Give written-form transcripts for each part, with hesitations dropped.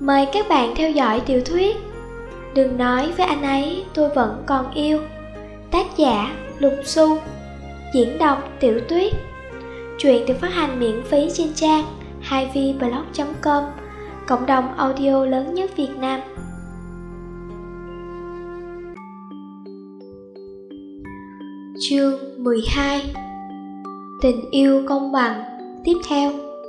Mời các bạn theo dõi tiểu thuyết Đừng nói với anh ấy tôi vẫn còn yêu. Tác giả Lục Xu. Diễn đọc Tiểu Tuyết. Truyện được phát hành miễn phí trên trang 2vblog.com, cộng đồng audio lớn nhất Việt Nam. Chương 12. Tình yêu công bằng. Tiếp theo.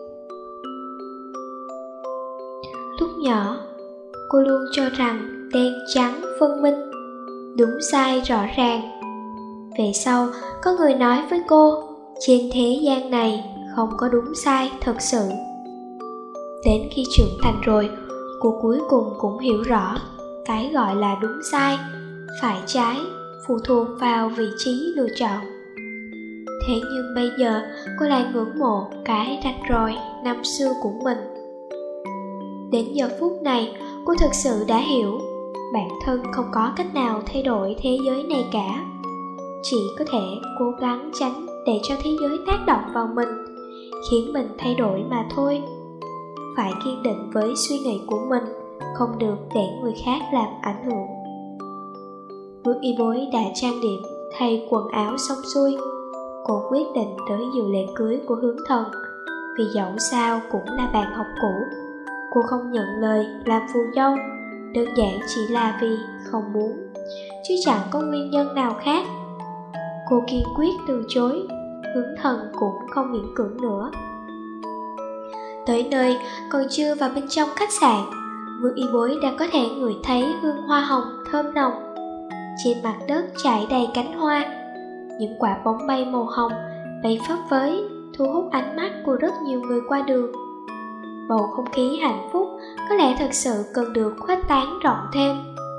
Lúc nhỏ, cô luôn cho rằng đen trắng phân minh, đúng sai rõ ràng. Về sau, có người nói với cô, trên thế gian này không có đúng sai thật sự. Đến khi trưởng thành rồi, cô cuối cùng cũng hiểu rõ cái gọi là đúng sai, phải trái phụ thuộc vào vị trí lựa chọn. Thế nhưng bây giờ cô lại ngưỡng mộ cái rạch ròi năm xưa của mình. Đến giờ phút này, cô thực sự đã hiểu bản thân không có cách nào thay đổi thế giới này cả. Chỉ có thể cố gắng tránh để cho thế giới tác động vào mình, khiến mình thay đổi mà thôi. Phải kiên định với suy nghĩ của mình, không được để người khác làm ảnh hưởng. Bước y bối đã trang điểm, thay quần áo xong xuôi. Cô quyết định tới dự lễ cưới của Hướng Thần, vì dẫu sao cũng là bạn học cũ. Cô không nhận lời làm phù dâu, đơn giản chỉ là vì không muốn, chứ chẳng có nguyên nhân nào khác. Cô kiên quyết từ chối, Hướng Thần cũng không miễn cưỡng nữa. Tới nơi, còn chưa vào bên trong khách sạn, Vương y bối đã có thể ngửi thấy hương hoa hồng thơm nồng. Trên mặt đất trải đầy cánh hoa, những quả bóng bay màu hồng bay phấp phới, thu hút ánh mắt của rất nhiều người qua đường. Bầu không khí hạnh phúc có lẽ thật sự cần được khuếch tán rộng thêm.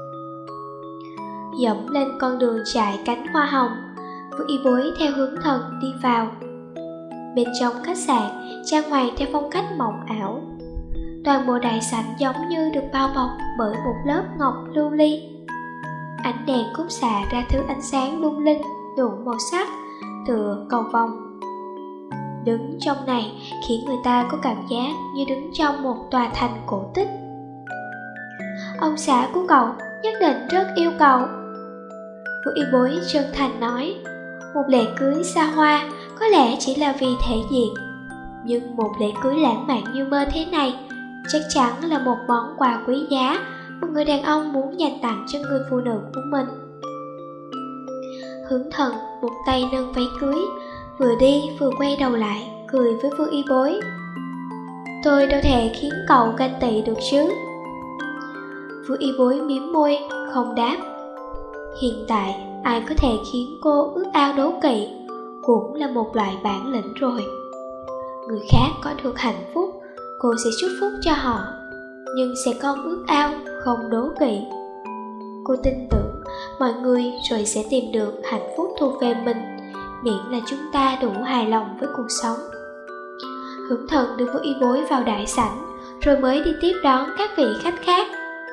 Dẫm lên con đường trải cánh hoa hồng, Vương y bối theo Hướng Thần đi vào. Bên trong khách sạn trang hoàng theo phong cách mộng ảo. Toàn bộ đại sảnh giống như được bao bọc bởi một lớp ngọc lưu ly. Ánh đèn khúc xạ ra thứ ánh sáng lung linh đủ màu sắc, tựa cầu vồng. Đứng trong này khiến người ta có cảm giác như đứng trong một tòa thành cổ tích. Ông xã của cậu nhất định rất yêu cậu, Vương y bối chân thành nói. Một lễ cưới xa hoa có lẽ chỉ là vì thể diện, nhưng một lễ cưới lãng mạn như mơ thế này chắc chắn là một món quà quý giá một người đàn ông muốn dành tặng cho người phụ nữ của mình. Hướng Thần một tay nâng váy cưới, vừa đi vừa quay đầu lại cười với Vương y bối. Tôi đâu thể khiến cậu ganh tị được chứ? Vương y bối mím môi không đáp. Hiện tại ai có thể khiến cô ước ao đố kỵ cũng là một loại bản lĩnh rồi. Người khác có được hạnh phúc, cô sẽ chúc phúc cho họ, nhưng sẽ không ước ao, không đố kỵ. Cô tin tưởng mọi người rồi sẽ tìm được hạnh phúc thuộc về mình, miễn là chúng ta đủ hài lòng với cuộc sống. Hướng Thần đưa Vương y bối vào đại sảnh, rồi mới đi tiếp đón các vị khách khác.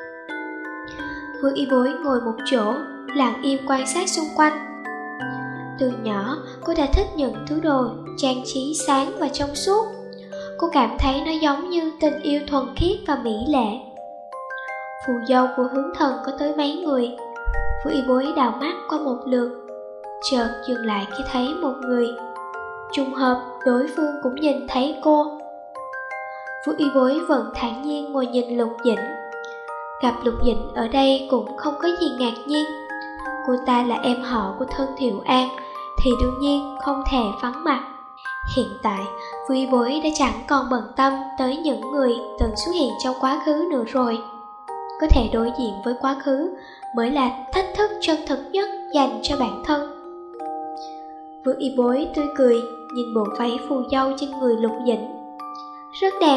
Vương y bối ngồi một chỗ, lặng im quan sát xung quanh. Từ nhỏ, cô đã thích những thứ đồ trang trí sáng và trong suốt. Cô cảm thấy nó giống như tình yêu thuần khiết và mỹ lệ. Phù dâu của Hướng Thần có tới mấy người. Vương y bối đảo mắt qua một lượt, chợt dừng lại khi thấy một người. Trùng hợp đối phương cũng nhìn thấy cô. Vương y bối vẫn thản nhiên ngồi nhìn Lục Dĩnh. Gặp Lục Dĩnh ở đây cũng không có gì ngạc nhiên. Cô ta là em họ của thân Thiệu An, thì đương nhiên không thể vắng mặt. Hiện tại, Vương y bối đã chẳng còn bận tâm tới những người từng xuất hiện trong quá khứ nữa rồi. Có thể đối diện với quá khứ mới là thách thức chân thực nhất dành cho bản thân. Vương y bối tươi cười nhìn bộ váy phù dâu trên người Lục Dĩnh. Rất đẹp.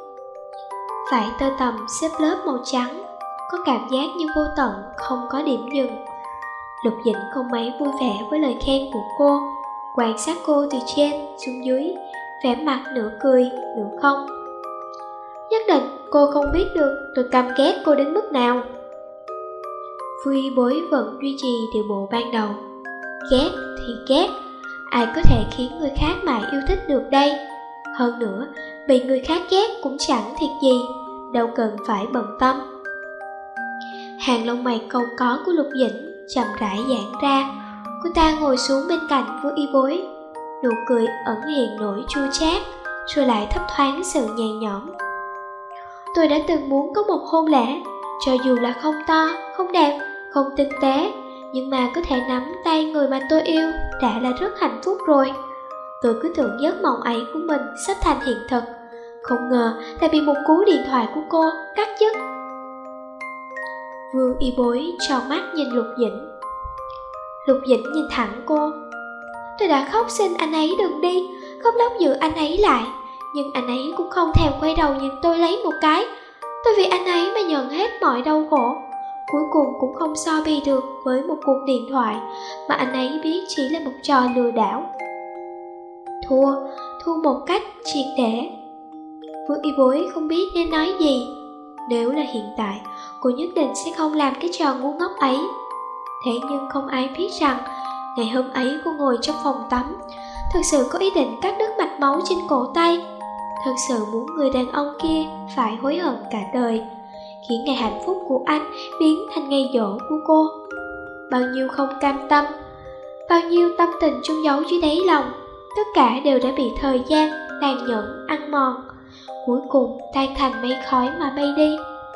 Vải tơ tằm xếp lớp màu trắng, có cảm giác như vô tận không có điểm dừng. Lục Dĩnh không mấy vui vẻ với lời khen của cô, quan sát cô từ trên xuống dưới, vẻ mặt nửa cười nửa không. Nhất định cô không biết được tôi căm ghét cô đến mức nào. Vương y bối vẫn duy trì điệu bộ ban đầu. Ghét thì ghét, ai có thể khiến người khác mà yêu thích được đây. Hơn nữa, bị người khác ghét cũng chẳng thiệt gì, đâu cần phải bận tâm. Hàng lông mày cau có của Lục Dĩnh chậm rãi giãn ra. Cô ta ngồi xuống bên cạnh Vương Y Bối, nụ cười ẩn hiện nỗi chua chát, rồi lại thấp thoáng sự nhẹ nhõm. Tôi đã từng muốn có một hôn lễ, cho dù là không to, không đẹp, không tinh tế, nhưng mà có thể nắm tay người mà tôi yêu đã là rất hạnh phúc rồi. Tôi cứ tưởng giấc mộng ấy của mình sắp thành hiện thực, không ngờ lại bị một cú điện thoại của cô cắt đứt. Vương Y Bối tròn mắt nhìn Lục Dĩnh. Lục Dĩnh nhìn thẳng cô. Tôi đã khóc xin anh ấy đừng đi, khóc lóc giữ anh ấy lại, nhưng anh ấy cũng không thèm quay đầu nhìn tôi lấy một cái. Tôi vì anh ấy mà nhận hết mọi đau khổ, cuối cùng cũng không so bì được với một cuộc điện thoại mà anh ấy biết chỉ là một trò lừa đảo. Thua một cách triệt để. Vương Y Bối không biết nên nói gì. Nếu là hiện tại, cô nhất định sẽ không làm cái trò ngu ngốc ấy. Thế nhưng không ai biết rằng, ngày hôm ấy cô ngồi trong phòng tắm, thực sự có ý định cắt đứt mạch máu trên cổ tay, thực sự muốn người đàn ông kia phải hối hận cả đời, khiến ngày hạnh phúc của anh biến thành ngày dỗ của cô. Bao nhiêu không cam tâm, bao nhiêu tâm tình chôn giấu dưới đáy lòng, tất cả đều đã bị thời gian tàn nhẫn ăn mòn, cuối cùng tan thành mây khói mà bay đi.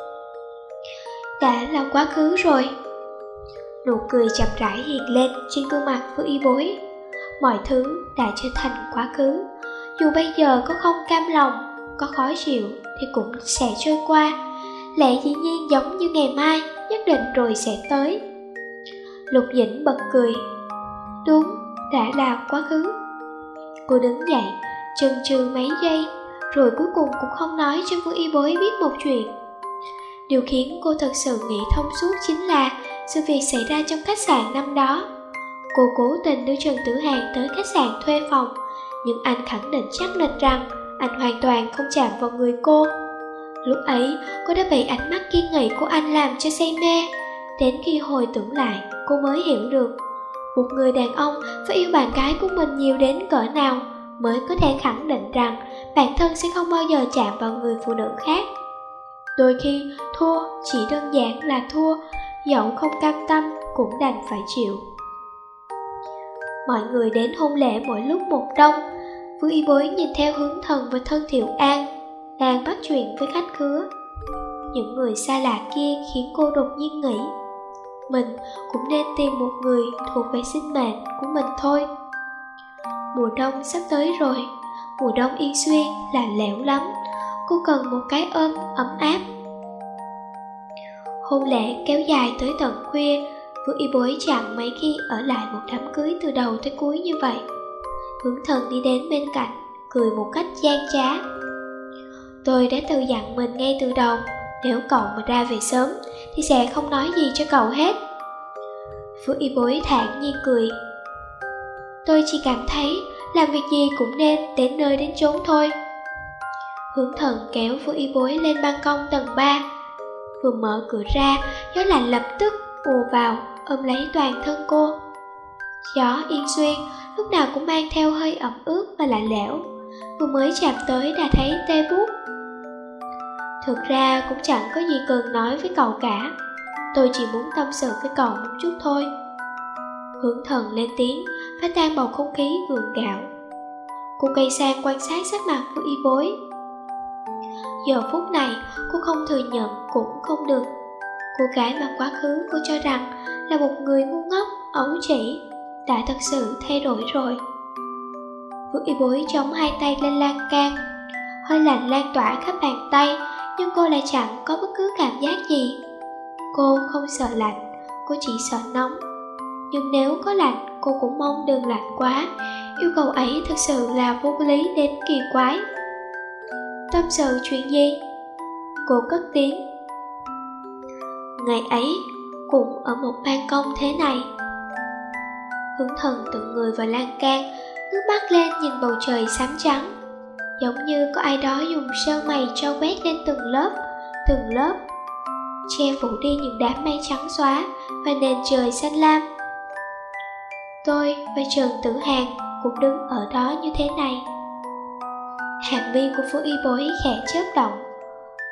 Đã là quá khứ rồi. Nụ cười chậm rãi hiện lên trên gương mặt Vương Y Bối. Mọi thứ đã trở thành quá khứ, dù bây giờ có không cam lòng, có khó chịu thì cũng sẽ trôi qua. Lẽ dĩ nhiên giống như ngày mai nhất định rồi sẽ tới. Lục Dĩnh bật cười. Đúng, đã là quá khứ. Cô đứng dậy, chần chừ mấy giây, rồi cuối cùng cũng không nói cho Vương Y Bối biết một chuyện. Điều khiến cô thật sự nghĩ thông suốt chính là sự việc xảy ra trong khách sạn năm đó. Cô cố tình đưa Trần Tử Hàn tới khách sạn thuê phòng, nhưng anh khẳng định chắc nịch rằng anh hoàn toàn không chạm vào người cô. Lúc ấy, cô đã bị ánh mắt kiên nghị của anh làm cho say mê. Đến khi hồi tưởng lại, cô mới hiểu được, một người đàn ông phải yêu bạn gái của mình nhiều đến cỡ nào mới có thể khẳng định rằng bản thân sẽ không bao giờ chạm vào người phụ nữ khác. Đôi khi, thua chỉ đơn giản là thua, dẫu không cam tâm cũng đành phải chịu. Mọi người đến hôn lễ mỗi lúc một đông. Vương Y Bối nhìn theo Hướng Thần và Thân Thiệu An đang bắt chuyện với khách khứa. Những người xa lạ kia khiến cô đột nhiên nghĩ, mình cũng nên tìm một người thuộc về sinh mệnh của mình thôi. Mùa đông sắp tới rồi. Mùa đông Yên Xuyên lạnh lẽo lắm, cô cần một cái ôm ấm áp. Hôn lễ kéo dài tới tận khuya. Vương Y Bối chẳng mấy khi ở lại một đám cưới từ đầu tới cuối như vậy. Hướng Thần đi đến bên cạnh, cười một cách gian trá. Tôi đã tự dặn mình ngay từ đầu, nếu cậu mà ra về sớm thì sẽ không nói gì cho cậu hết. Vương Y Bối thản nhiên cười. Tôi chỉ cảm thấy làm việc gì cũng nên đến nơi đến chốn thôi. Hướng Thần kéo Vương Y Bối lên ban công tầng 3. Vừa mở cửa ra, gió lạnh lập tức ùa vào, ôm lấy toàn thân cô. Gió Yên Xuyên lúc nào cũng mang theo hơi ẩm ướt và lạnh lẽo, vừa mới chạm tới đã thấy tê buốt. Thực ra cũng chẳng có gì cần nói với cậu cả, tôi chỉ muốn tâm sự với cậu một chút thôi. Hướng Thần lên tiếng, phá tan bầu không khí gượng gạo. Cô quay sang quan sát sắc mặt của Y Bối. Giờ phút này cô không thừa nhận cũng không được. Cô gái mà quá khứ cô cho rằng là một người ngu ngốc, ấu trĩ, đã thật sự thay đổi rồi. Vương Y Bối chống hai tay lên lan can, hơi lạnh lan tỏa khắp bàn tay, nhưng cô lại chẳng có bất cứ cảm giác gì. Cô không sợ lạnh, cô chỉ sợ nóng. Nhưng nếu có lạnh, cô cũng mong đừng lạnh quá. Yêu cầu ấy thực sự là vô lý đến kỳ quái. Tâm sự chuyện gì? Cô cất tiếng. Ngày ấy, cũng ở một ban công thế này. Hướng Thần tựa người vào lan can, ngước mắt lên nhìn bầu trời xám trắng, giống như có ai đó dùng sơn mày trâu quét lên từng lớp, che phủ đi những đám mây trắng xóa và nền trời xanh lam. Tôi và Trần Tử Hàn cũng đứng ở đó như thế này. Hàng mi của Vương Y Bối khẽ chớp động.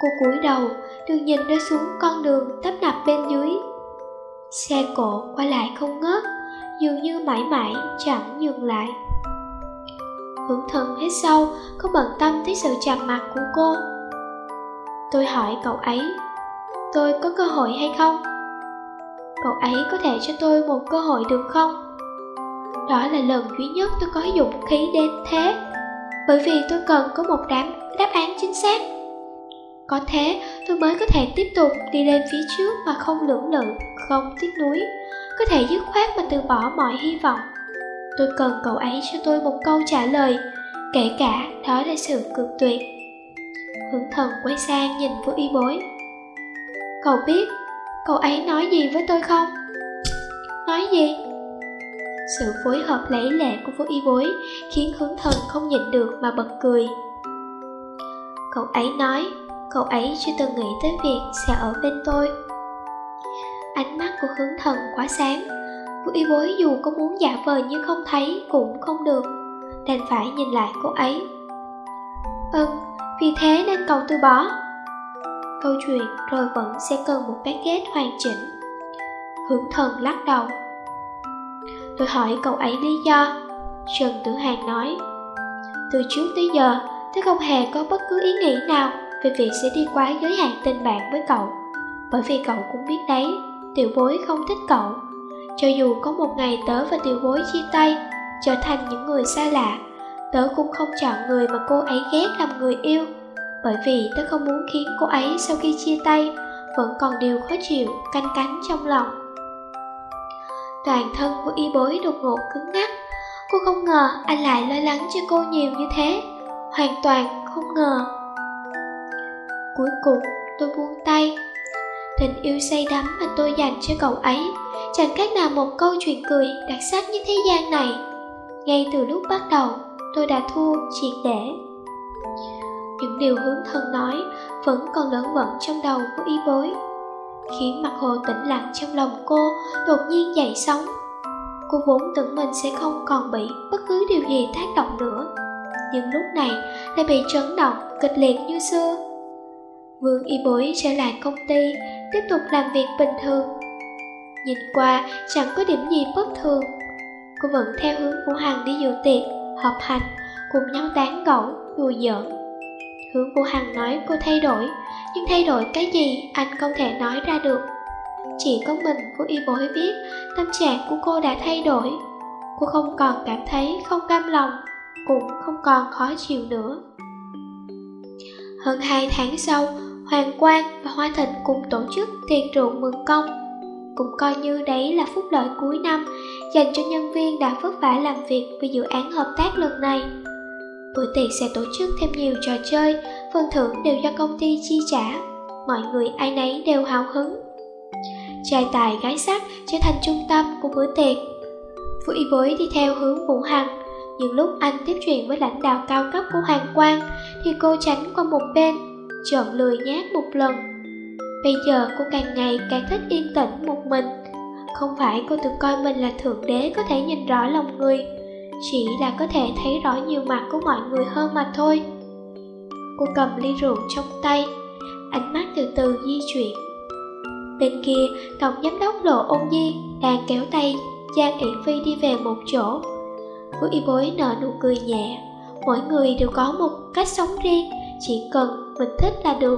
Cô cúi đầu, đừng nhìn rơi xuống con đường tấp nập bên dưới. Xe cộ qua lại không ngớt, dường như mãi mãi chẳng dừng lại. Hướng Thần hít sâu, không bận tâm tới sự trầm mặc của cô. Tôi hỏi cậu ấy, tôi có cơ hội hay không? Cậu ấy có thể cho tôi một cơ hội được không? Đó là lần duy nhất tôi có dũng khí đến thế, bởi vì tôi cần có một đáp án chính xác. Có thế tôi mới có thể tiếp tục đi lên phía trước mà không lưỡng lự, không tiếc nuối, có thể dứt khoát mà từ bỏ mọi hy vọng. Tôi cần cậu ấy cho tôi một câu trả lời, kể cả đó là sự cự tuyệt. Hướng Thần quay sang nhìn Vũ Y Bối. Cậu biết cậu ấy nói gì với tôi không? Nói gì? Sự phối hợp lấy lệ của Vũ Y Bối khiến Hướng Thần không nhịn được mà bật cười. Cậu ấy nói cậu ấy chưa từng nghĩ tới việc sẽ ở bên tôi. Ánh mắt của Hướng Thần quá sáng, Vũ Y Bối dù có muốn giả vờ như không thấy cũng không được, đành phải nhìn lại cô ấy. Vì thế nên cậu từ bỏ. Câu chuyện rồi vẫn sẽ cần một cái kết hoàn chỉnh. Hướng Thần lắc đầu. Tôi hỏi cậu ấy lý do. Trần Tử Hàn nói, từ trước tới giờ tôi không hề có bất cứ ý nghĩ nào về việc sẽ đi quá giới hạn tình bạn với cậu, bởi vì cậu cũng biết đấy, Tiểu Bối không thích cậu. Cho dù có một ngày tớ và Tiểu Bối chia tay, trở thành những người xa lạ, tớ cũng không chọn người mà cô ấy ghét làm người yêu, bởi vì tớ không muốn khiến cô ấy sau khi chia tay vẫn còn điều khó chịu canh cánh trong lòng. Toàn thân của Y Bối đột ngột cứng ngắc. Cô không ngờ anh lại lo lắng cho cô nhiều như thế, hoàn toàn không ngờ. Cuối cùng tôi buông tay. Tình yêu say đắm mà tôi dành cho cậu ấy chẳng khác nào một câu chuyện cười đặc sắc như thế gian này. Ngay từ lúc bắt đầu tôi đã thua triệt để. Những điều Hướng Thần nói vẫn còn lởn vởn trong đầu của Y Bối, khiến mặt hồ tĩnh lặng trong lòng cô đột nhiên dậy sóng. Cô vốn tưởng mình sẽ không còn bị bất cứ điều gì tác động nữa, nhưng lúc này lại bị chấn động kịch liệt như xưa. Vương Y Bối trở lại công ty, tiếp tục làm việc bình thường. Nhìn qua chẳng có điểm gì bất thường. Cô vẫn theo hướng Vũ Hằng đi dự tiệc, họp hành, cùng nhau tán gẫu, đùa giỡn. Hướng Vũ Hằng nói cô thay đổi, nhưng thay đổi cái gì anh không thể nói ra được. Chỉ có mình Vũ Y Bối biết tâm trạng của cô đã thay đổi. Cô không còn cảm thấy không cam lòng, cũng không còn khó chịu nữa. Hơn 2 tháng sau, Hoàng Quang và Hoa Thịnh cùng tổ chức tiệc rượu mừng công. Cũng coi như đấy là phúc lợi cuối năm dành cho nhân viên đã vất vả làm việc vì dự án hợp tác lần này. Bữa tiệc sẽ tổ chức thêm nhiều trò chơi, phần thưởng đều do công ty chi trả. Mọi người ai nấy đều hào hứng. Trai tài gái sắc trở thành trung tâm của bữa tiệc. Vũ Y Bối đi theo hướng Vũ Hằng, nhưng lúc anh tiếp chuyện với lãnh đạo cao cấp của Hoàng Quang thì cô tránh qua một bên, chọn lười nhác một lần. Bây giờ cô càng ngày càng thích yên tĩnh một mình. Không phải cô tự coi mình là thượng đế có thể nhìn rõ lòng người, chỉ là có thể thấy rõ nhiều mặt của mọi người hơn mà thôi. Cô cầm ly rượu trong tay, ánh mắt từ từ di chuyển. Bên kia, tổng giám đốc Lộ Ôn Nhi đang kéo tay Giang Yển Phi đi về một chỗ. Vũ Y Bối nở nụ cười nhẹ. Mỗi người đều có một cách sống riêng, chỉ cần mình thích là được.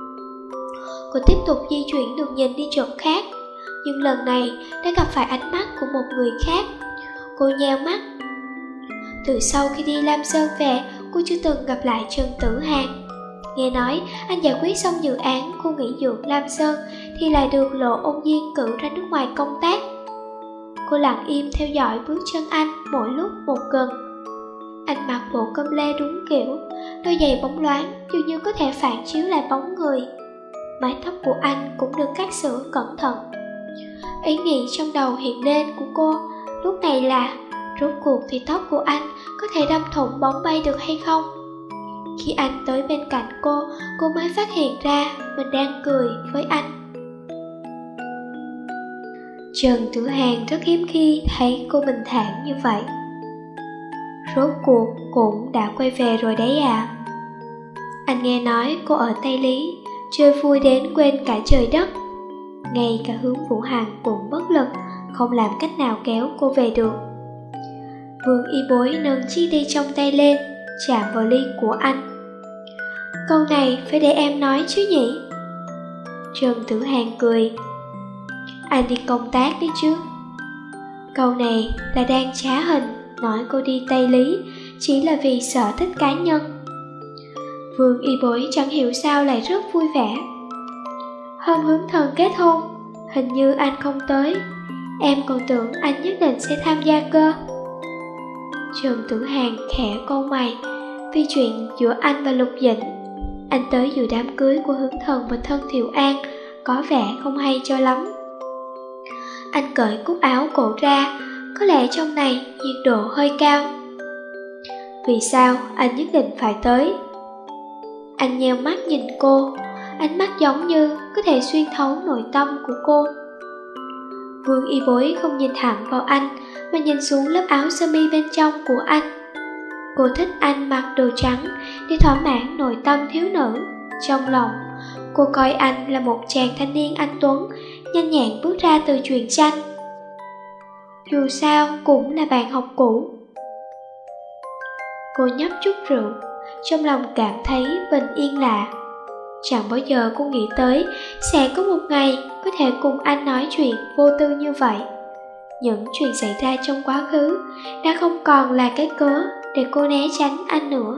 Cô tiếp tục di chuyển đường nhìn đi chỗ khác, nhưng lần này đã gặp phải ánh mắt của một người khác. Cô nheo mắt. Từ sau khi đi Lam Sơn về, cô chưa từng gặp lại Trần Tử Hàn. Nghe nói anh giải quyết xong dự án khu nghỉ dưỡng Lam Sơn thì lại được Lộ Ôn Nhiên cử ra nước ngoài công tác. Cô lặng im theo dõi bước chân anh mỗi lúc một gần. Anh mặc bộ com lê đúng kiểu, đôi giày bóng loáng dường như có thể phản chiếu lại bóng người. Mái tóc của anh cũng được cắt sửa cẩn thận. Ý nghĩ trong đầu hiện lên của cô lúc này là rốt cuộc thì tóc của anh có thể đâm thủng bóng bay được hay không? Khi anh tới bên cạnh cô mới phát hiện ra mình đang cười với anh. Trần Tử Hàn rất hiếm khi thấy cô bình thản như vậy. Rốt cuộc cũng đã quay về rồi đấy à? Anh nghe nói cô ở Tây Lý, chơi vui đến quên cả trời đất. Ngay cả Hướng Vũ Hằng cũng bất lực, không làm cách nào kéo cô về được. Vương Y Bối nâng chiếc ly trong tay lên, chạm vào ly của anh. Câu này phải để em nói chứ nhỉ? Trần Tử Hàn cười. Anh đi công tác đấy chứ. Câu này là đang trá hình, nói cô đi Tây Lý chỉ là vì sở thích cá nhân. Vương Y Bối chẳng hiểu sao lại rất vui vẻ. Hôm Hướng Thần kết hôn, hình như anh không tới. Em còn tưởng anh nhất định sẽ tham gia cơ. Trần Tử Hàn khẽ cau mày. Vì chuyện giữa anh và Lục Dĩnh, anh tới dự đám cưới của Hướng Thần và Thân Thiệu An có vẻ không hay cho lắm. Anh cởi cúc áo cổ ra, có lẽ trong này nhiệt độ hơi cao. Vì sao anh nhất định phải tới? Anh nheo mắt nhìn cô, ánh mắt giống như có thể xuyên thấu nội tâm của cô. Vương Y Bối không nhìn thẳng vào anh, mà nhìn xuống lớp áo sơ mi bên trong của anh. Cô thích anh mặc đồ trắng để thỏa mãn nội tâm thiếu nữ. Trong lòng, cô coi anh là một chàng thanh niên anh tuấn, nhanh nhẹn bước ra từ truyện tranh. Dù sao cũng là bạn học cũ. Cô nhấp chút rượu, trong lòng cảm thấy bình yên lạ. Chẳng bao giờ cô nghĩ tới sẽ có một ngày có thể cùng anh nói chuyện vô tư như vậy. Những chuyện xảy ra trong quá khứ đã không còn là cái cớ để cô né tránh anh nữa.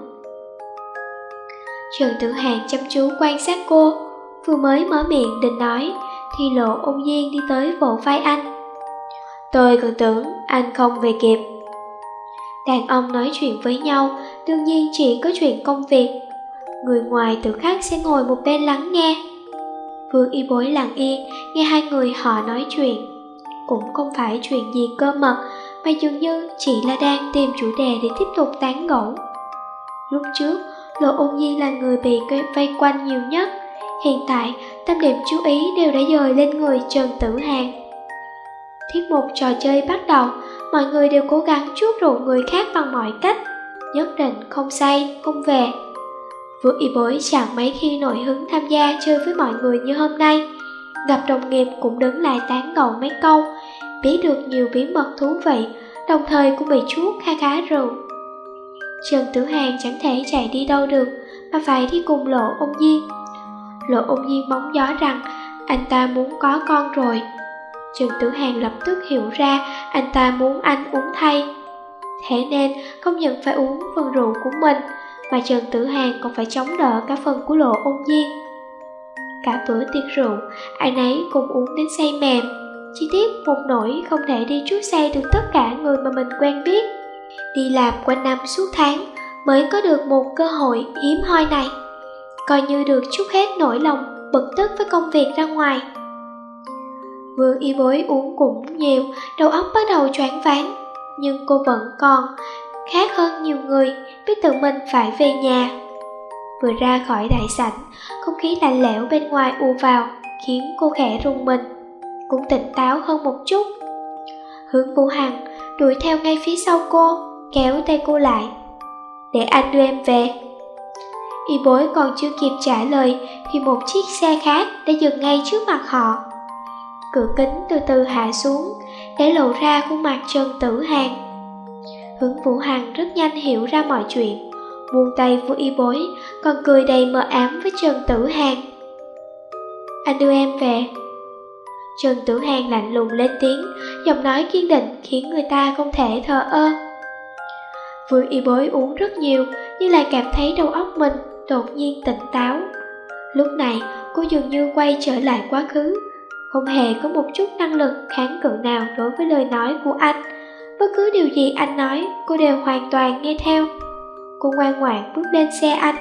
Trần Tử Hàn chăm chú quan sát cô, vừa mới mở miệng định nói thì Lộ Ôn Nhiên đi tới vỗ vai anh. Tôi còn tưởng anh không về kịp. Đàn ông nói chuyện với nhau đương nhiên chỉ có chuyện công việc. Người ngoài tự khắc sẽ ngồi một bên lắng nghe. Vương Y Bối lặng yên nghe hai người họ nói chuyện. Cũng không phải chuyện gì cơ mật, mà dường như chỉ là đang tìm chủ đề để tiếp tục tán gẫu. Lúc trước, Lộ Ôn Nhiên là người bị vây quanh nhiều nhất. Hiện tại, tâm điểm chú ý đều đã dời lên người Trần Tử Hàn. Tiết mục trò chơi bắt đầu, mọi người đều cố gắng chuốc rượu người khác bằng mọi cách, nhất định không say, không về. Vương Y Bối chẳng mấy khi nổi hứng tham gia chơi với mọi người như hôm nay. Gặp đồng nghiệp cũng đứng lại tán gẫu mấy câu, biết được nhiều bí mật thú vị, đồng thời cũng bị chuốc kha khá rượu. Trần Tử Hàn chẳng thể chạy đi đâu được, mà phải đi cùng Lộ Ôn Nhiên. Lộ Ôn Nhiên bóng gió rằng anh ta muốn có con rồi. Trần Tử Hàn lập tức hiểu ra anh ta muốn anh uống thay. Thế nên không những phải uống phần rượu của mình, mà Trần Tử Hàn còn phải chống đỡ cả phần của Lộ Ôn Nhiên. Cả bữa tiệc rượu, ai nấy cùng uống đến say mềm. Chỉ tiếc một nỗi không thể đi chuốc say được tất cả người mà mình quen biết. Đi làm quanh năm suốt tháng mới có được một cơ hội hiếm hoi này, coi như được trút hết nỗi lòng bực tức với công việc ra ngoài. Vương Y Bối uống cũng nhiều, đầu óc bắt đầu choáng váng, nhưng cô vẫn còn khác hơn nhiều người, biết tự mình phải về nhà. Vừa ra khỏi đại sảnh, không khí lạnh lẽo bên ngoài ùa vào, khiến cô khẽ rùng mình, cũng tỉnh táo hơn một chút. Hướng Vũ Hằng đuổi theo ngay phía sau cô, kéo tay cô lại. Để anh đưa em về. Y Bối còn chưa kịp trả lời thì một chiếc xe khác đã dừng ngay trước mặt họ. Cửa kính từ từ hạ xuống, để lộ ra khuôn mặt Trần Tử Hàn. Hướng Vũ Hằng rất nhanh hiểu ra mọi chuyện, buông tay với Y Bối, còn cười đầy mờ ám với Trần Tử Hàn. Anh đưa em về. Trần Tử Hàn lạnh lùng lên tiếng, giọng nói kiên định khiến người ta không thể thờ ơ. Vương Y Bối uống rất nhiều, nhưng lại cảm thấy đầu óc mình đột nhiên tỉnh táo. Lúc này cô dường như quay trở lại quá khứ, không hề có một chút năng lực kháng cự nào đối với lời nói của anh. Bất cứ điều gì anh nói, cô đều hoàn toàn nghe theo. Cô ngoan ngoãn bước lên xe anh.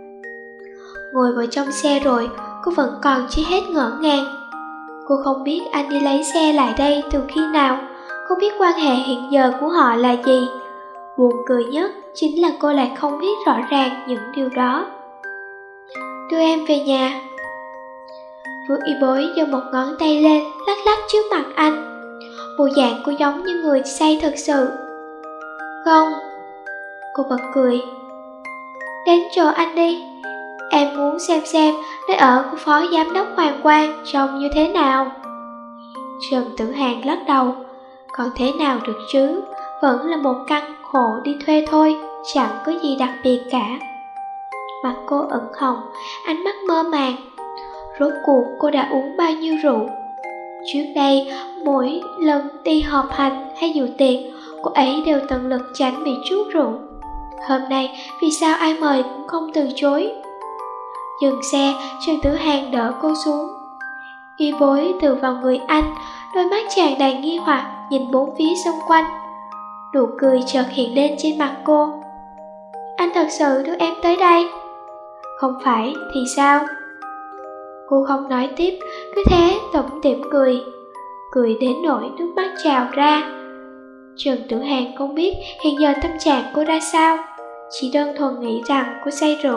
Ngồi vào trong xe rồi, cô vẫn còn chưa hết ngỡ ngàng. Cô không biết anh đi lấy xe lại đây từ khi nào, không biết quan hệ hiện giờ của họ là gì. Buồn cười nhất chính là cô lại không biết rõ ràng những điều đó. Đưa em về nhà. Vương Y Bối giơ một ngón tay lên, lắc lắc trước mặt anh. Bộ dạng cô giống như người say thật sự. Không. Cô bật cười. Đến chỗ anh đi. Em muốn xem nơi ở của phó giám đốc Hoàng Quang trông như thế nào? Trần Tử Hàn lắc đầu. Còn thế nào được chứ, vẫn là một căn hộ đi thuê thôi, chẳng có gì đặc biệt cả. Mặt cô ửng hồng, ánh mắt mơ màng. Rốt cuộc cô đã uống bao nhiêu rượu? Trước đây, mỗi lần đi họp hành hay dự tiệc, cô ấy đều tận lực tránh bị trút rượu. Hôm nay, vì sao ai mời cũng không từ chối? Dừng xe, Trần Tử Hàn đỡ cô xuống. Y Bối từ vào người anh, đôi mắt tràn đầy nghi hoặc nhìn bốn phía xung quanh. Nụ cười chợt hiện lên trên mặt cô. Anh thật sự đưa em tới đây? Không phải thì sao? Cô không nói tiếp, cứ thế tủm tỉm cười đến nỗi nước mắt trào ra. Trần Tử Hàn không biết hiện giờ tâm trạng cô ra sao, chỉ đơn thuần nghĩ rằng cô say rượu.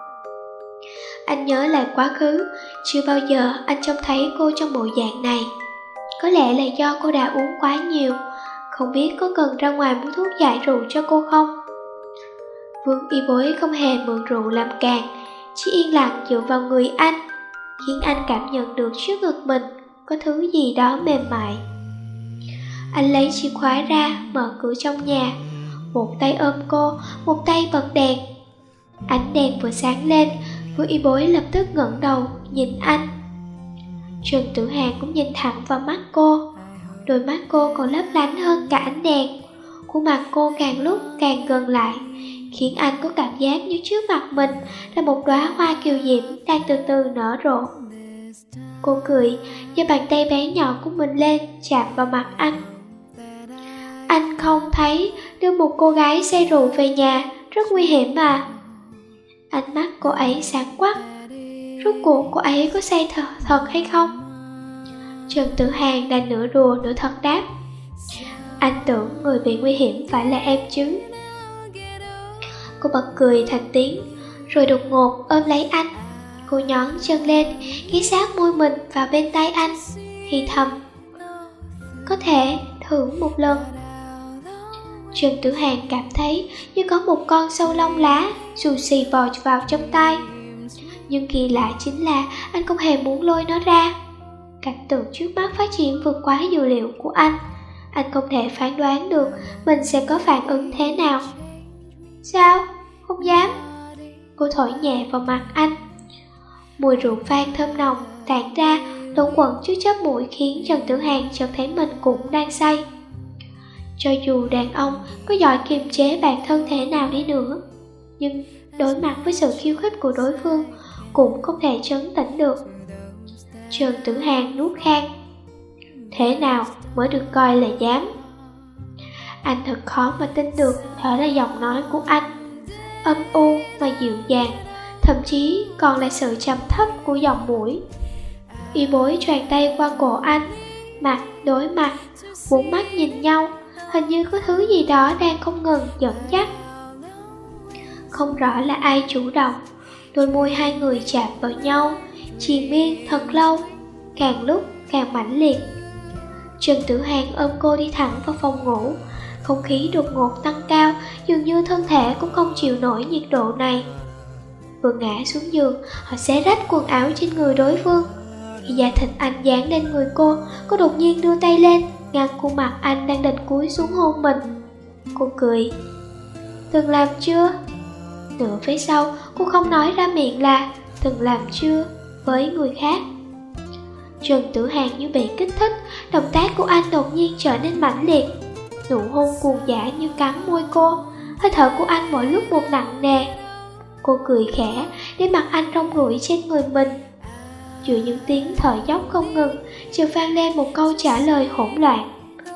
Anh nhớ lại quá khứ, chưa bao giờ anh trông thấy cô trong bộ dạng này. Có lẽ là do cô đã uống quá nhiều, không biết có cần ra ngoài mua thuốc giải rượu cho cô không? Vương Y Bối không hề mượn rượu làm càn, chỉ yên lặng dựa vào người anh, khiến anh cảm nhận được trước ngực mình có thứ gì đó mềm mại. Anh lấy chìa khóa ra, mở cửa trong nhà, một tay ôm cô, một tay bật đèn. Ánh đèn vừa sáng lên, Vương Y Bối lập tức ngẩng đầu nhìn anh. Trần Tử Hàn cũng nhìn thẳng vào mắt cô, đôi mắt cô còn lấp lánh hơn cả ánh đèn. Khuôn mặt cô càng lúc càng gần lại, khiến anh có cảm giác như trước mặt mình là một đóa hoa kiều diễm đang từ từ nở rộ. Cô cười, giơ bàn tay bé nhỏ của mình lên chạm vào mặt anh. Anh không thấy đưa một cô gái say rượu về nhà rất nguy hiểm mà. Ánh mắt cô ấy sáng quắc. Rốt cuộc cô ấy có say thật hay không? Trần Tử Hàn đang nửa đùa nửa thật đáp. Anh tưởng người bị nguy hiểm phải là em chứ. Cô bật cười thành tiếng, rồi đột ngột ôm lấy anh. Cô nhón chân lên, ghé sát môi mình vào bên tay anh, thì thầm: Có thể thử một lần. Trần Tử Hàn cảm thấy như có một con sâu lông lá xù xì vò vào trong tay. Nhưng kỳ lạ chính là anh không hề muốn lôi nó ra. Cảnh tượng trước mắt phát triển vượt quá dự liệu của anh. Anh không thể phán đoán được mình sẽ có phản ứng thế nào. Sao? Không dám. Cô thổi nhẹ vào mặt anh. Mùi rượu vang thơm nồng tản ra, luẩn quẩn trước chóp mũi khiến Trần Tử Hàn chợt thấy mình cũng đang say. Cho dù đàn ông có giỏi kiềm chế bản thân thế nào đi nữa, nhưng đối mặt với sự khiêu khích của đối phương cũng không thể trấn tĩnh được. Trần Tử Hàn nuốt khan. Thế nào mới được coi là dám? Anh thật khó mà tin được đó là giọng nói của anh, âm u và dịu dàng, thậm chí còn là sự trầm thấp của giọng mũi. Y Bối choàng tay qua cổ anh, mặt đối mặt, bốn mắt nhìn nhau, hình như có thứ gì đó đang không ngừng dẫn dắt. Không rõ là ai chủ động, đôi môi hai người chạm vào nhau, triền miên thật lâu, càng lúc càng mãnh liệt. Trần Tử Hàn ôm cô đi thẳng vào phòng ngủ. Không khí đột ngột tăng cao, dường như thân thể cũng không chịu nổi nhiệt độ này. Vừa ngã xuống giường, họ xé rách quần áo trên người đối phương. Khi da thịt anh dán lên người cô đột nhiên đưa tay lên, ngăn khuôn mặt anh đang định cúi xuống hôn mình. Cô cười. Từng làm chưa? Nửa phía sau, cô không nói ra miệng là từng làm chưa với người khác. Trần Tử Hàn như bị kích thích, động tác của anh đột nhiên trở nên mãnh liệt. Nụ hôn cuồng dã như cắn môi cô, hơi thở của anh mỗi lúc một nặng nề. Cô cười khẽ, để mặt anh rong ruổi trên người mình. Giữa những tiếng thở dốc không ngừng, chợt vang lên một câu trả lời hỗn loạn.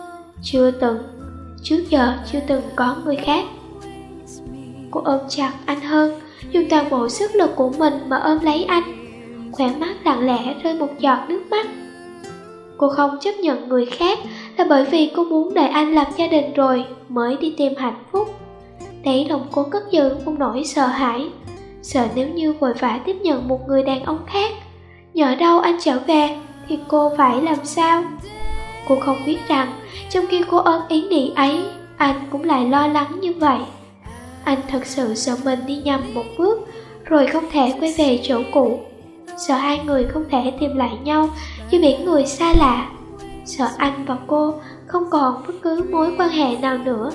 Trước giờ chưa từng có người khác. Cô ôm chặt anh hơn, dùng toàn bộ sức lực của mình mà ôm lấy anh. Khóe mắt lặng lẽ rơi một giọt nước mắt. Cô không chấp nhận người khác là bởi vì cô muốn đợi anh lập gia đình rồi mới đi tìm hạnh phúc. Đáy lòng cô cất giữ một nỗi sợ hãi, sợ nếu như vội vã tiếp nhận một người đàn ông khác, nhỡ đâu anh trở về thì cô phải làm sao? Cô không biết rằng trong khi cô ôm ý nghĩ ấy, anh cũng lại lo lắng như vậy. Anh thật sự sợ mình đi nhầm một bước rồi không thể quay về chỗ cũ. sợ hai người không thể tìm lại nhau giữa biển người xa lạ, sợ anh và cô không còn bất cứ mối quan hệ nào nữa.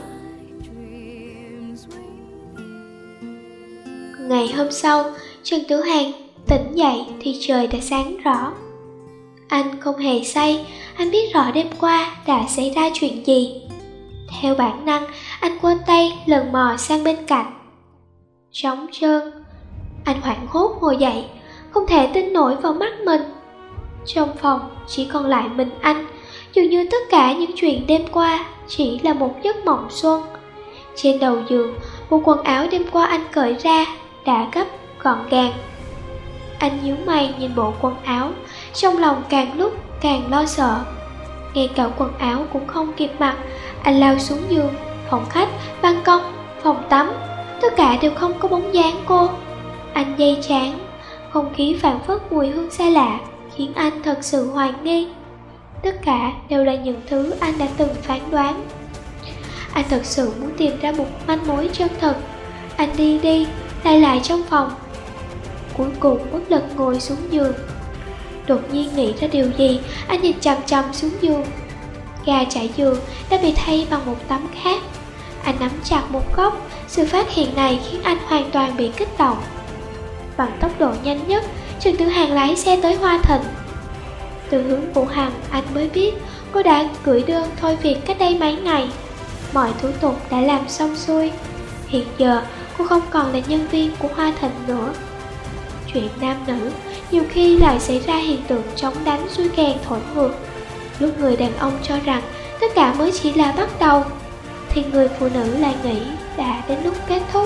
Ngày hôm sau, Trần Tử Hàn tỉnh dậy thì trời đã sáng rõ. Anh không hề say, anh biết rõ đêm qua đã xảy ra chuyện gì. Theo bản năng, anh quơ tay lần mò sang bên cạnh. Trống trơn. Anh hoảng hốt ngồi dậy, không thể tin nổi vào mắt mình. Trong phòng chỉ còn lại mình anh, dường như tất cả những chuyện đêm qua chỉ là một giấc mộng xuân. Trên đầu giường, bộ quần áo đêm qua anh cởi ra đã gấp gọn gàng. Anh nhíu mày nhìn bộ quần áo, trong lòng càng lúc càng lo sợ. Ngay cả quần áo cũng không kịp mặc, anh lao xuống giường, phòng khách, ban công, phòng tắm, tất cả đều không có bóng dáng cô. Anh day chán, không khí phảng phất mùi hương xa lạ khiến anh thật sự hoài nghi. Tất cả đều là những thứ anh đã từng phán đoán. Anh thật sự muốn tìm ra một manh mối chân thực. Anh đi lại trong phòng, cuối cùng bất lực ngồi xuống giường. Đột nhiên nghĩ ra điều gì, anh nhìn chằm chằm xuống giường. Ga trải giường đã bị thay bằng một tấm khác. Anh nắm chặt một góc. Sự phát hiện này khiến anh hoàn toàn bị kích động. Bằng tốc độ nhanh nhất, Trần Tử Hàn lái xe tới Hoa Thịnh. Từ hướng Vũ Hằng, anh mới biết cô đã gửi đơn thôi việc cách đây mấy ngày. Mọi thủ tục đã làm xong xuôi. Hiện giờ cô không còn là nhân viên của Hoa Thịnh nữa. Chuyện nam nữ nhiều khi lại xảy ra hiện tượng chống đánh xuôi kèn thổi ngược. Lúc người đàn ông cho rằng tất cả mới chỉ là bắt đầu, thì người phụ nữ lại nghĩ đã đến lúc kết thúc.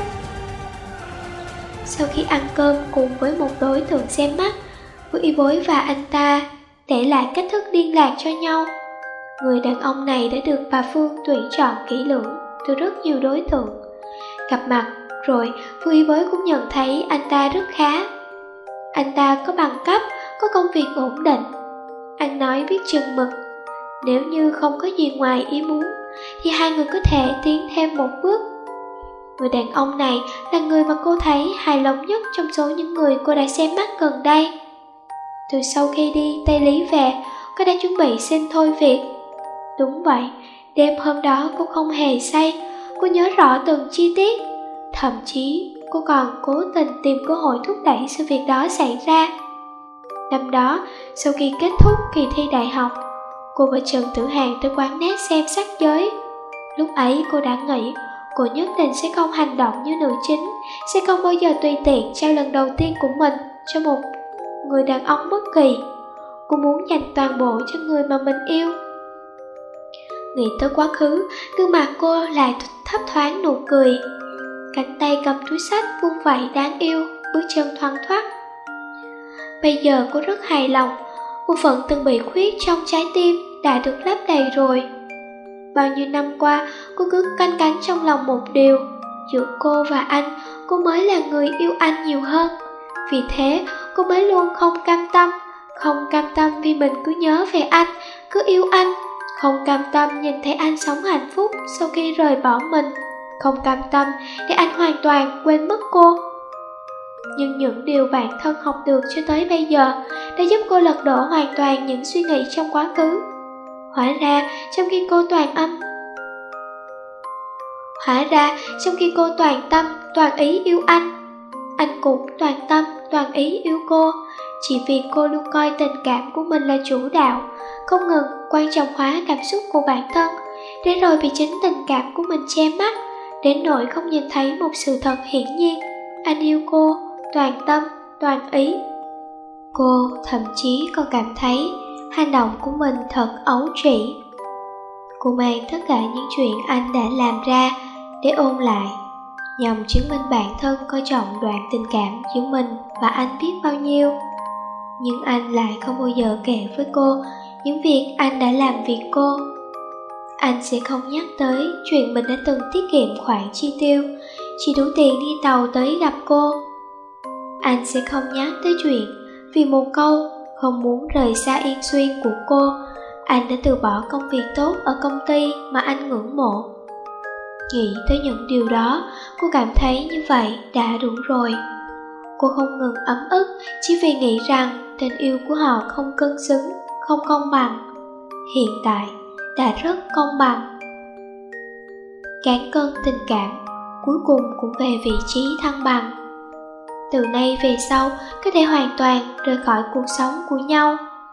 Sau khi ăn cơm cùng với một đối tượng xem mắt, Vương Y Bối và anh ta để lại cách thức liên lạc cho nhau. Người đàn ông này đã được bà Phương tuyển chọn kỹ lưỡng từ rất nhiều đối tượng. Gặp mặt rồi, Vương Y Bối cũng nhận thấy anh ta rất khá. Anh ta có bằng cấp, có công việc ổn định. Anh nói biết chừng mực. Nếu như không có gì ngoài ý muốn, thì hai người có thể tiến thêm một bước. Người đàn ông này là người mà cô thấy hài lòng nhất trong số những người cô đã xem mắt gần đây. Từ sau khi đi Tây Lý về, cô đã chuẩn bị xin thôi việc. Đúng vậy, đêm hôm đó cô không hề say. Cô nhớ rõ từng chi tiết. Thậm chí cô còn cố tình tìm cơ hội thúc đẩy sự việc đó xảy ra. Năm đó, sau khi kết thúc kỳ thi đại học, cô và Trần Tử Hàn tới quán net xem sắc giới. Lúc ấy cô đã nghĩ cô nhất định sẽ không hành động như nữ chính, sẽ không bao giờ tùy tiện trao lần đầu tiên của mình cho một người đàn ông bất kỳ. Cô muốn dành toàn bộ cho người mà mình yêu. Nghĩ tới quá khứ, gương mặt cô lại thấp thoáng nụ cười. Cánh tay cầm túi xách vung vẩy đáng yêu, bước chân thoăn thoắt. Bây giờ cô rất hài lòng, bộ phận từng bị khuyết trong trái tim đã được lấp đầy rồi. Bao nhiêu năm qua, cô cứ canh cánh trong lòng một điều: giữa cô và anh, cô mới là người yêu anh nhiều hơn. Vì thế, cô mới luôn không cam tâm vì mình cứ nhớ về anh, cứ yêu anh, không cam tâm nhìn thấy anh sống hạnh phúc sau khi rời bỏ mình, không cam tâm để anh hoàn toàn quên mất cô. Nhưng những điều bản thân học được cho tới bây giờ đã giúp cô lật đổ hoàn toàn những suy nghĩ trong quá khứ. Hóa ra trong khi cô toàn tâm, toàn ý yêu anh cũng toàn tâm, toàn ý yêu cô. Chỉ vì cô luôn coi tình cảm của mình là chủ đạo, không ngừng quan trọng hóa cảm xúc của bản thân, để rồi bị chính tình cảm của mình che mắt, đến nỗi không nhìn thấy một sự thật hiển nhiên: anh yêu cô, toàn tâm, toàn ý. Cô thậm chí còn cảm thấy hành động của mình thật ấu trĩ. Cô mang tất cả những chuyện anh đã làm ra để ôn lại, nhằm chứng minh bản thân coi trọng đoạn tình cảm giữa mình và anh biết bao nhiêu. Nhưng anh lại không bao giờ kể với cô những việc anh đã làm vì cô. Anh sẽ không nhắc tới chuyện mình đã từng tiết kiệm khoản chi tiêu, chỉ đủ tiền đi tàu tới gặp cô. Anh sẽ không nhắc tới chuyện vì một câu không muốn rời xa Yên Xuyên của cô, anh đã từ bỏ công việc tốt ở công ty mà anh ngưỡng mộ. Nghĩ tới những điều đó, cô cảm thấy như vậy đã đủ rồi. Cô không ngừng ấm ức chỉ vì nghĩ rằng tình yêu của họ không cân xứng, không công bằng. Hiện tại đã rất công bằng. Cán cân tình cảm cuối cùng cũng về vị trí thăng bằng. Từ nay về sau có thể hoàn toàn rời khỏi cuộc sống của nhau.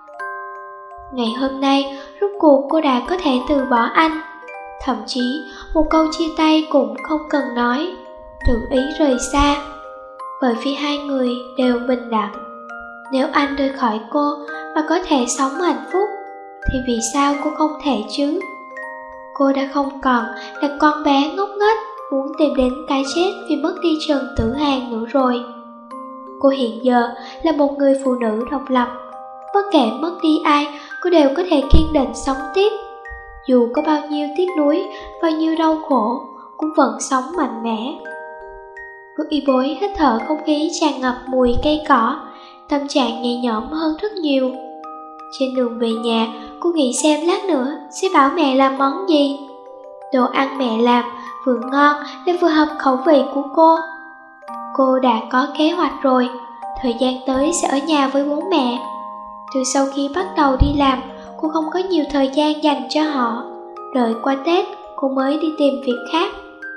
Ngày hôm nay rốt cuộc cô đã có thể từ bỏ anh. Thậm chí một câu chia tay cũng không cần nói, tự ý rời xa. Bởi vì hai người đều bình đẳng. Nếu anh rời khỏi cô mà có thể sống hạnh phúc, thì vì sao cô không thể chứ? Cô đã không còn là con bé ngốc nghếch muốn tìm đến cái chết vì mất đi Trần Tử Hàn nữa rồi. Cô hiện giờ là một người phụ nữ độc lập. Bất kể mất đi ai, cô đều có thể kiên định sống tiếp. Dù có bao nhiêu tiếc nuối, bao nhiêu đau khổ, cũng vẫn sống mạnh mẽ. Vương Y Bối hít thở không khí tràn ngập mùi cây cỏ, tâm trạng nhẹ nhõm hơn rất nhiều. Trên đường về nhà, cô nghĩ xem lát nữa sẽ bảo mẹ làm món gì. Đồ ăn mẹ làm vừa ngon lại vừa hợp khẩu vị của cô. Cô đã có kế hoạch rồi, thời gian tới sẽ ở nhà với bố mẹ. Từ sau khi bắt đầu đi làm, cô không có nhiều thời gian dành cho họ. Đợi qua Tết, cô mới đi tìm việc khác.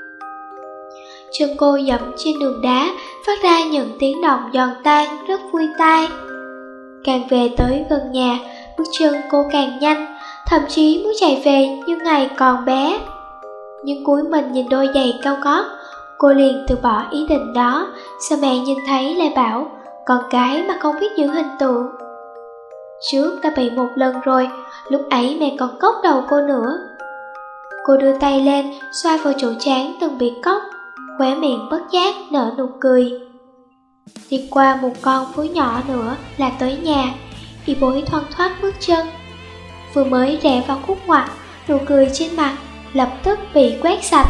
Chân cô dẫm trên đường đá, phát ra những tiếng động giòn tan rất vui tai. Càng về tới gần nhà, bước chân cô càng nhanh, thậm chí muốn chạy về như ngày còn bé. Nhưng cúi mình nhìn đôi giày cao gót, cô liền từ bỏ ý định đó. Sợ mẹ nhìn thấy lại bảo, con cái mà không biết giữ hình tượng. Trước đã bị một lần rồi, lúc ấy mẹ còn cốc đầu cô nữa. Cô đưa tay lên, xoa vào chỗ trán từng bị cốc, khóe miệng bất giác nở nụ cười. Đi qua một con phố nhỏ nữa là tới nhà. Y Bối thoăn thoắt bước chân. Vừa mới rẽ vào khúc ngoặt, nụ cười trên mặt lập tức bị quét sạch.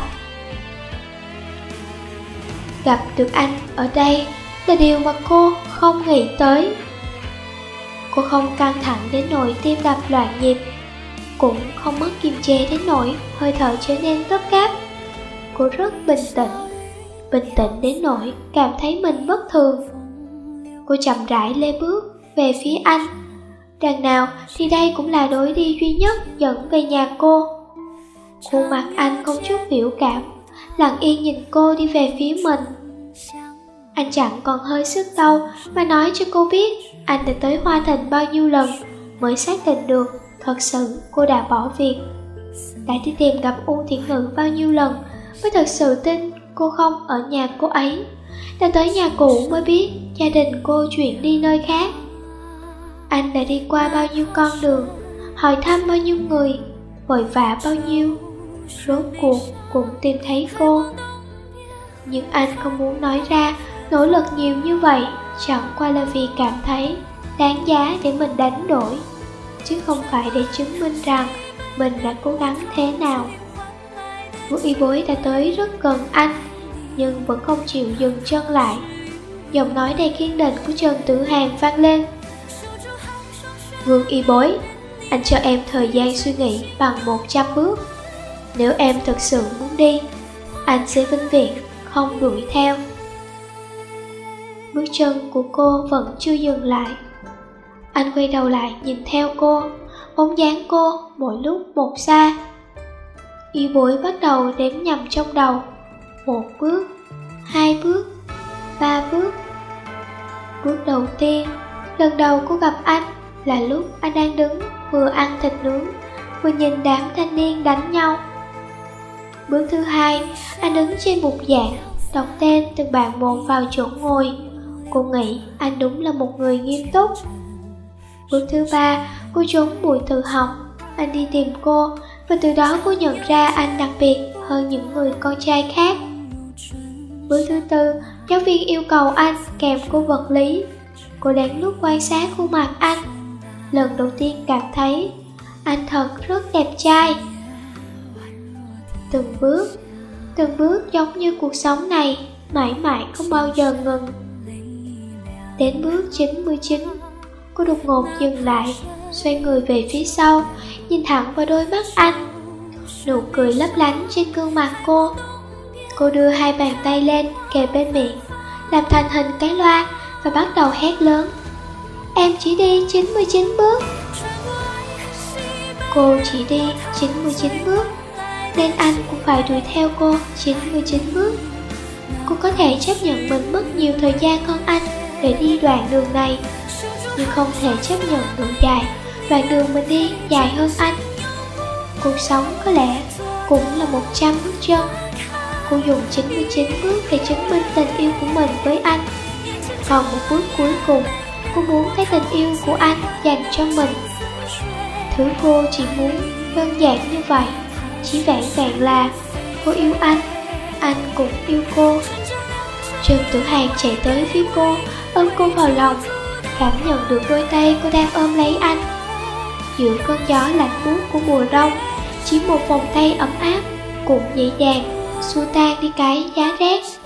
Gặp được anh ở đây là điều mà cô không nghĩ tới. Cô không căng thẳng đến nỗi tim đập loạn nhịp, cũng không mất kiềm chế đến nỗi hơi thở trở nên gấp gáp. Cô rất bình tĩnh đến nỗi cảm thấy mình bất thường. Cô chậm rãi lê bước về phía anh. Đằng nào thì đây cũng là lối đi duy nhất dẫn về nhà cô. Khuôn mặt anh không chút biểu cảm, lặng yên nhìn cô đi về phía mình. Anh chẳng còn hơi sức đâu mà nói cho cô biết anh đã tới Hoa Thịnh bao nhiêu lần mới xác định được thật sự cô đã bỏ việc. Đã đi tìm gặp Uông Thiển Ngữ bao nhiêu lần mới thật sự tin cô không ở nhà cô ấy. Đã tới nhà cũ mới biết gia đình cô chuyển đi nơi khác. Anh đã đi qua bao nhiêu con đường, hỏi thăm bao nhiêu người, vội vã bao nhiêu, rốt cuộc cũng tìm thấy cô. Nhưng anh không muốn nói ra nỗ lực nhiều như vậy chẳng qua là vì cảm thấy đáng giá để mình đánh đổi, chứ không phải để chứng minh rằng mình đã cố gắng thế nào. Vương Y Bối đã tới rất gần anh, nhưng vẫn không chịu dừng chân lại. Giọng nói đầy kiên định của Trần Tử Hàn vang lên. Vương Y Bối, anh cho em thời gian suy nghĩ bằng 100 bước. Nếu em thực sự muốn đi, anh sẽ vĩnh viễn không đuổi theo. Bước chân của cô vẫn chưa dừng lại. Anh quay đầu lại nhìn theo cô, bóng dáng cô mỗi lúc một xa. Y Bối bắt đầu đếm nhầm trong đầu. 1 bước, 2 bước, 3 bước. Bước đầu tiên, lần đầu cô gặp anh là lúc anh đang đứng vừa ăn thịt nướng, vừa nhìn đám thanh niên đánh nhau. Bước thứ hai, anh đứng trên bục giảng, đọc tên từng bạn một vào chỗ ngồi. Cô nghĩ anh đúng là một người nghiêm túc. Bước thứ ba, cô trốn buổi tự học, anh đi tìm cô, và từ đó cô nhận ra anh đặc biệt hơn những người con trai khác. Bước thứ tư, giáo viên yêu cầu anh kèm cô vật lý. Cô lén lút quan sát khuôn mặt anh, lần đầu tiên cảm thấy anh thật rất đẹp trai. Từng bước giống như cuộc sống này mãi mãi không bao giờ ngừng. Đến bước 99, cô đột ngột dừng lại, xoay người về phía sau, nhìn thẳng vào đôi mắt anh. Nụ cười lấp lánh trên gương mặt cô. Cô đưa hai bàn tay lên kề bên miệng, làm thành hình cái loa và bắt đầu hét lớn: Em chỉ đi 99 bước. Cô chỉ đi 99 bước, nên anh cũng phải đuổi theo cô 99 bước. Cô có thể chấp nhận mình mất nhiều thời gian hơn anh để đi đoạn đường này, nhưng không thể chấp nhận độ dài, đoạn đường mình đi dài hơn anh. Cuộc sống có lẽ cũng là 100 bước chân. Cô dùng 99 bước để chứng minh tình yêu của mình với anh. Còn một bước cuối cùng, cô muốn cái tình yêu của anh dành cho mình. Thứ cô chỉ muốn đơn giản như vậy, chỉ vẹn vẹn là cô yêu anh cũng yêu cô. Trương Tử Hàn chạy tới phía cô, ôm cô vào lòng, cảm nhận được đôi tay cô đang ôm lấy anh. Giữa cơn gió lạnh buốt của mùa đông, chỉ một vòng tay ấm áp cũng dễ dàng xua tan đi cái giá rét.